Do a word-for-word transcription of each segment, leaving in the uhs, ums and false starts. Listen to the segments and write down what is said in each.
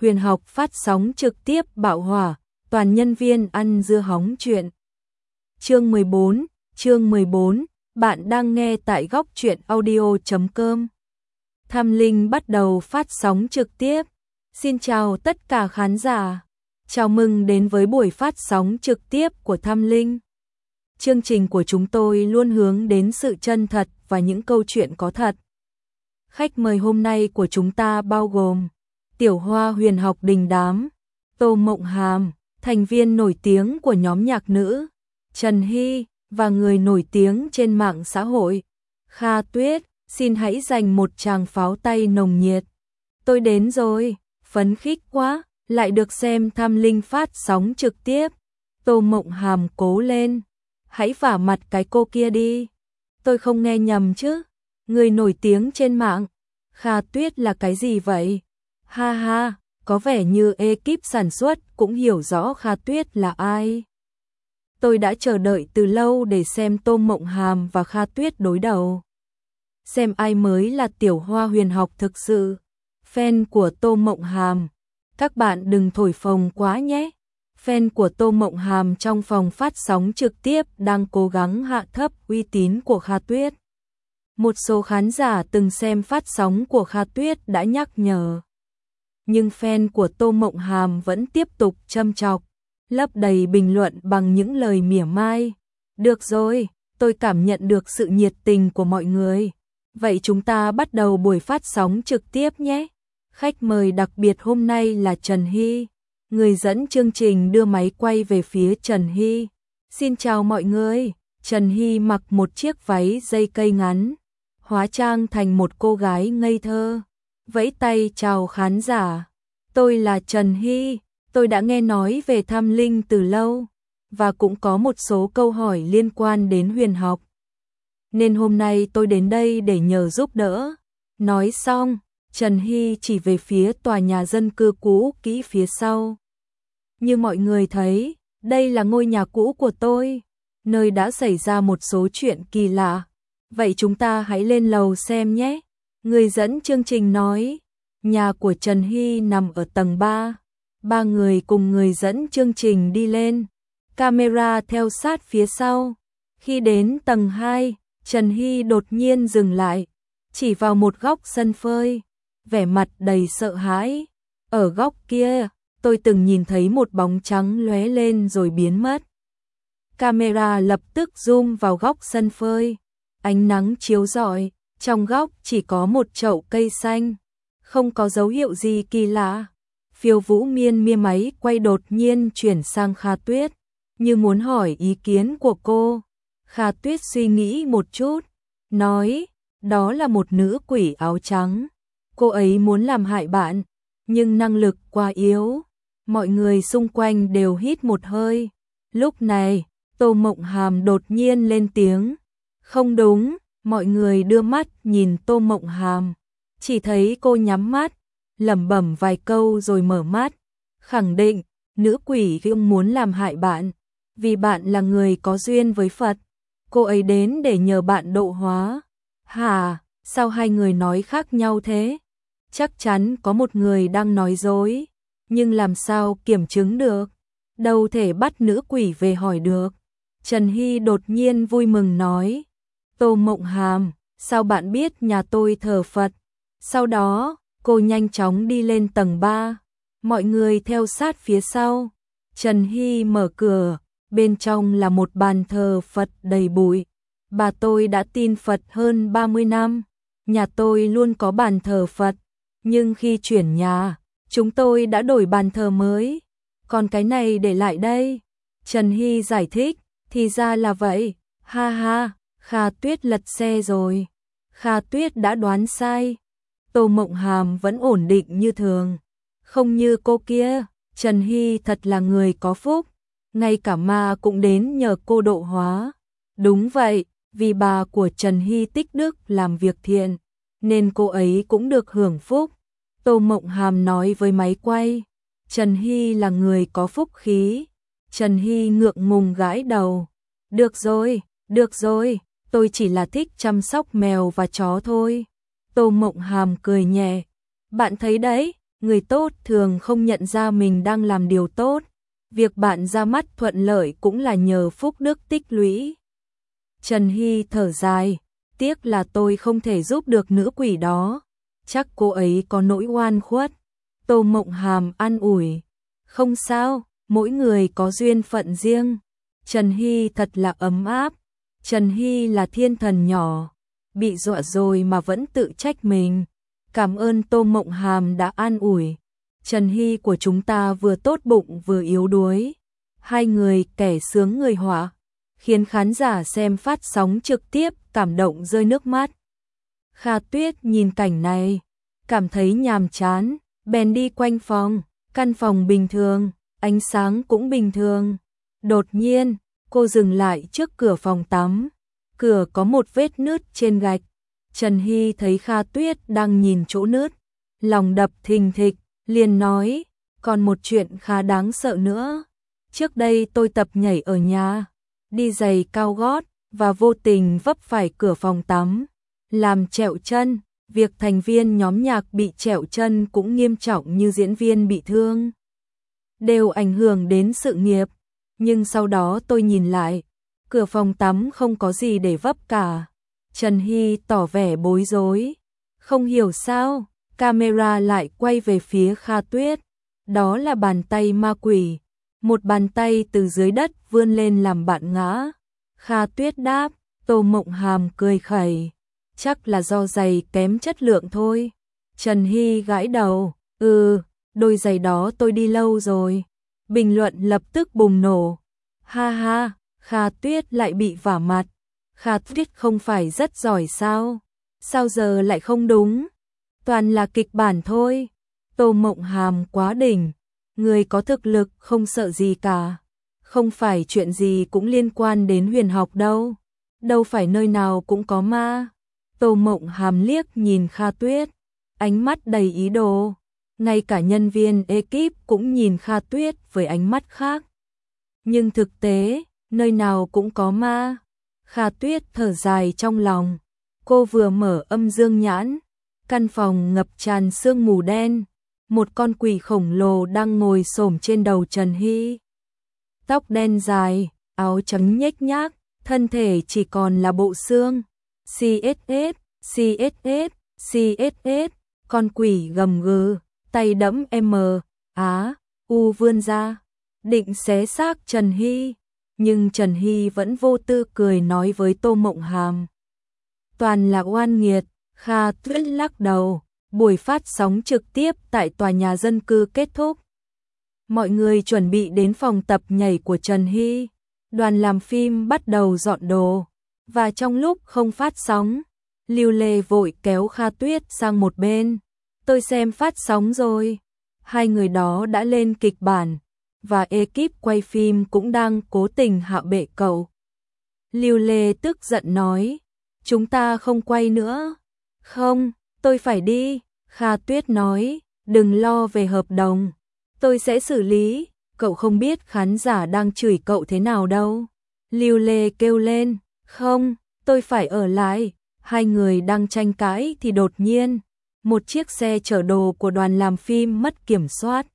Huyền học phát sóng trực tiếp bạo hỏa, toàn nhân viên ăn dưa hóng chuyện. Chương mười bốn, chương mười bốn, bạn đang nghe tại góc truyện audio chấm com. Tham Linh bắt đầu phát sóng trực tiếp. Xin chào tất cả khán giả. Chào mừng đến với buổi phát sóng trực tiếp của Tham Linh. Chương trình của chúng tôi luôn hướng đến sự chân thật và những câu chuyện có thật. Khách mời hôm nay của chúng ta bao gồm Tiểu Hoa huyền học đình đám, Tô Mộng Hàm, thành viên nổi tiếng của nhóm nhạc nữ, Trần Hy, và người nổi tiếng trên mạng xã hội, Kha Tuyết. Xin hãy dành một tràng pháo tay nồng nhiệt. Tôi đến rồi, phấn khích quá, lại được xem Tham Linh phát sóng trực tiếp. Tô Mộng Hàm cố lên, hãy vả mặt cái cô kia đi. Tôi không nghe nhầm chứ, người nổi tiếng trên mạng. Kha Tuyết là cái gì vậy? Ha ha, có vẻ như ekip sản xuất cũng hiểu rõ Kha Tuyết là ai. Tôi đã chờ đợi từ lâu để xem Tô Mộng Hàm và Kha Tuyết đối đầu. Xem ai mới là Tiểu Hoa huyền học thực sự. Fan của Tô Mộng Hàm, các bạn đừng thổi phồng quá nhé. Fan của Tô Mộng Hàm trong phòng phát sóng trực tiếp đang cố gắng hạ thấp uy tín của Kha Tuyết. Một số khán giả từng xem phát sóng của Kha Tuyết đã nhắc nhở. Nhưng fan của Tô Mộng Hàm vẫn tiếp tục châm chọc, lấp đầy bình luận bằng những lời mỉa mai. Được rồi, tôi cảm nhận được sự nhiệt tình của mọi người. Vậy chúng ta bắt đầu buổi phát sóng trực tiếp nhé. Khách mời đặc biệt hôm nay là Trần Hy. Người dẫn chương trình đưa máy quay về phía Trần Hy. Xin chào mọi người. Trần Hy mặc một chiếc váy dây cây ngắn, hóa trang thành một cô gái ngây thơ, vẫy tay chào khán giả. Tôi là Trần Hy, tôi đã nghe nói về Tham Linh từ lâu, và cũng có một số câu hỏi liên quan đến huyền học. Nên hôm nay tôi đến đây để nhờ giúp đỡ. Nói xong, Trần Hy chỉ về phía tòa nhà dân cư cũ kỹ phía sau. Như mọi người thấy, đây là ngôi nhà cũ của tôi, nơi đã xảy ra một số chuyện kỳ lạ. Vậy chúng ta hãy lên lầu xem nhé. Người dẫn chương trình nói, nhà của Trần Hy nằm ở tầng ba. Ba người cùng người dẫn chương trình đi lên, camera theo sát phía sau. Khi đến tầng hai, Trần Hy đột nhiên dừng lại, chỉ vào một góc sân phơi, vẻ mặt đầy sợ hãi. Ở góc kia, tôi từng nhìn thấy một bóng trắng lóe lên rồi biến mất. Camera lập tức zoom vào góc sân phơi. Ánh nắng chiếu rọi, trong góc chỉ có một chậu cây xanh, không có dấu hiệu gì kỳ lạ. Phiêu Vũ Miên mia máy quay đột nhiên chuyển sang Kha Tuyết, như muốn hỏi ý kiến của cô. Kha Tuyết suy nghĩ một chút, nói, đó là một nữ quỷ áo trắng. Cô ấy muốn làm hại bạn, nhưng năng lực quá yếu. Mọi người xung quanh đều hít một hơi. Lúc này, Tô Mộng Hàm đột nhiên lên tiếng. Không đúng, mọi người đưa mắt nhìn Tô Mộng Hàm. Chỉ thấy cô nhắm mắt, lẩm bẩm vài câu rồi mở mắt. Khẳng định, nữ quỷ không muốn làm hại bạn, vì bạn là người có duyên với Phật. Cô ấy đến để nhờ bạn độ hóa. Hả, sao hai người nói khác nhau thế? Chắc chắn có một người đang nói dối, nhưng làm sao kiểm chứng được? Đâu thể bắt nữ quỷ về hỏi được. Trần Hy đột nhiên vui mừng nói, Tô Mộng Hàm, sao bạn biết nhà tôi thờ Phật? Sau đó, cô nhanh chóng đi lên tầng ba, mọi người theo sát phía sau. Trần Hy mở cửa, bên trong là một bàn thờ Phật đầy bụi. Bà tôi đã tin Phật hơn ba mươi năm, nhà tôi luôn có bàn thờ Phật, nhưng khi chuyển nhà, chúng tôi đã đổi bàn thờ mới, còn cái này để lại đây. Trần Hy giải thích, thì ra là vậy, ha ha, Kha Tuyết lật xe rồi. Kha Tuyết đã đoán sai. Tô Mộng Hàm vẫn ổn định như thường, không như cô kia. Trần Hy thật là người có phúc, ngay cả ma cũng đến nhờ cô độ hóa. Đúng vậy, vì bà của Trần Hy tích đức làm việc thiện, nên cô ấy cũng được hưởng phúc. Tô Mộng Hàm nói với máy quay, Trần Hy là người có phúc khí. Trần Hy ngượng ngùng gãi đầu. Được rồi, được rồi, tôi chỉ là thích chăm sóc mèo và chó thôi. Tô Mộng Hàm cười nhẹ. Bạn thấy đấy, Người tốt thường không nhận ra mình đang làm điều tốt. Việc bạn ra mắt thuận lợi cũng là nhờ phúc đức tích lũy. Trần Hy thở dài, tiếc là tôi không thể giúp được nữ quỷ đó. Chắc cô ấy có nỗi oan khuất. Tô Mộng Hàm an ủi, không sao, mỗi người có duyên phận riêng. Trần Hy thật là ấm áp. Trần Hy là thiên thần nhỏ, bị dọa rồi mà vẫn tự trách mình. Cảm ơn Tô Mộng Hàm đã an ủi. Trần Hy của chúng ta vừa tốt bụng vừa yếu đuối. Hai người kẻ sướng người họa, khiến khán giả xem phát sóng trực tiếp cảm động rơi nước mắt. Kha Tuyết nhìn cảnh này, cảm thấy nhàm chán, bèn đi quanh phòng. Căn phòng bình thường, ánh sáng cũng bình thường. Đột nhiên, cô dừng lại trước cửa phòng tắm. Cửa có một vết nứt trên gạch. Trần Hy thấy Kha Tuyết đang nhìn chỗ nứt, lòng đập thình thịch, liền nói, còn một chuyện khá đáng sợ nữa. Trước đây tôi tập nhảy ở nhà, đi giày cao gót và vô tình vấp phải cửa phòng tắm, làm trẹo chân. Việc thành viên nhóm nhạc bị trẹo chân cũng nghiêm trọng như diễn viên bị thương, đều ảnh hưởng đến sự nghiệp. Nhưng sau đó tôi nhìn lại, cửa phòng tắm không có gì để vấp cả. Trần Hy tỏ vẻ bối rối, không hiểu sao, camera lại quay về phía Kha Tuyết. Đó là bàn tay ma quỷ, một bàn tay từ dưới đất vươn lên làm bạn ngã. Kha Tuyết đáp, Tô Mộng Hàm cười khẩy, chắc là do giày kém chất lượng thôi. Trần Hy gãi đầu, ừ, đôi giày đó tôi đi lâu rồi. Bình luận lập tức bùng nổ, ha ha, Kha Tuyết lại bị vả mặt. Kha Tuyết không phải rất giỏi sao? Sao giờ lại không đúng? Toàn là kịch bản thôi. Tô Mộng Hàm quá đỉnh, người có thực lực không sợ gì cả. Không phải chuyện gì cũng liên quan đến huyền học đâu. Đâu phải nơi nào cũng có ma. Tô Mộng Hàm liếc nhìn Kha Tuyết, ánh mắt đầy ý đồ. Ngay cả nhân viên ekip cũng nhìn Kha Tuyết với ánh mắt khác. Nhưng thực tế, nơi nào cũng có ma. Kha Tuyết thở dài trong lòng. Cô vừa mở âm dương nhãn, căn phòng ngập tràn sương mù đen. Một con quỷ khổng lồ đang ngồi xổm trên đầu Trần Hy. Tóc đen dài, áo trắng nhếch nhác, thân thể chỉ còn là bộ xương. xê ét ét, xê ét ét, xê ét ét, con quỷ gầm gừ, tay đẫm M, Á, U vươn ra, định xé xác Trần Hy. Nhưng Trần Hy vẫn vô tư cười nói với Tô Mộng Hàm, toàn là oan nghiệt. Kha Tuyết lắc đầu. Buổi phát sóng trực tiếp tại tòa nhà dân cư kết thúc. Mọi người chuẩn bị đến phòng tập nhảy của Trần Hy. Đoàn làm phim bắt đầu dọn đồ. Và trong lúc không phát sóng, Lưu Lê vội kéo Kha Tuyết sang một bên. Tôi xem phát sóng rồi. Hai người đó đã lên kịch bản. Và ekip quay phim cũng đang cố tình hạ bệ cậu. Lưu Lê tức giận nói, chúng ta không quay nữa. Không, tôi phải đi. Kha Tuyết nói, đừng lo về hợp đồng, tôi sẽ xử lý. Cậu không biết khán giả đang chửi cậu thế nào đâu. Lưu Lê kêu lên, không, tôi phải ở lại. Hai người đang tranh cãi thì đột nhiên, một chiếc xe chở đồ của đoàn làm phim mất kiểm soát,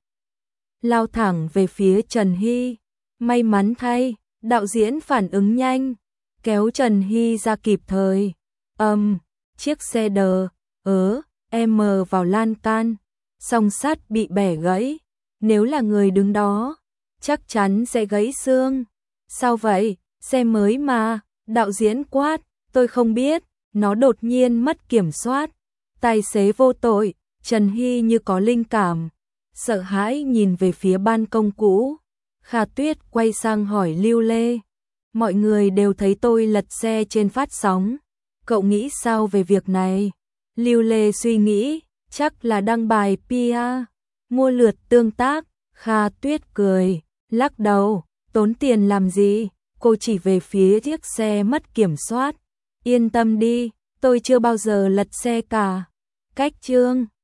lao thẳng về phía Trần Hy. May mắn thay, đạo diễn phản ứng nhanh, kéo Trần Hy ra kịp thời. Âm, um, chiếc xe đờ, ớ, em vào lan can, song sắt bị bẻ gãy. Nếu là người đứng đó, chắc chắn sẽ gãy xương. Sao vậy? Xe mới mà, đạo diễn quát, tôi không biết, nó đột nhiên mất kiểm soát. Tài xế vô tội. Trần Hy như có linh cảm, sợ hãi nhìn về phía ban công cũ. Kha Tuyết quay sang hỏi Lưu Lê, mọi người đều thấy tôi lật xe trên phát sóng, cậu nghĩ sao về việc này? Lưu Lê suy nghĩ, chắc là đăng bài pê e, mua lượt tương tác. Kha Tuyết cười, lắc đầu, tốn tiền làm gì? Cô chỉ về phía chiếc xe mất kiểm soát. Yên tâm đi, tôi chưa bao giờ lật xe cả. Cách chương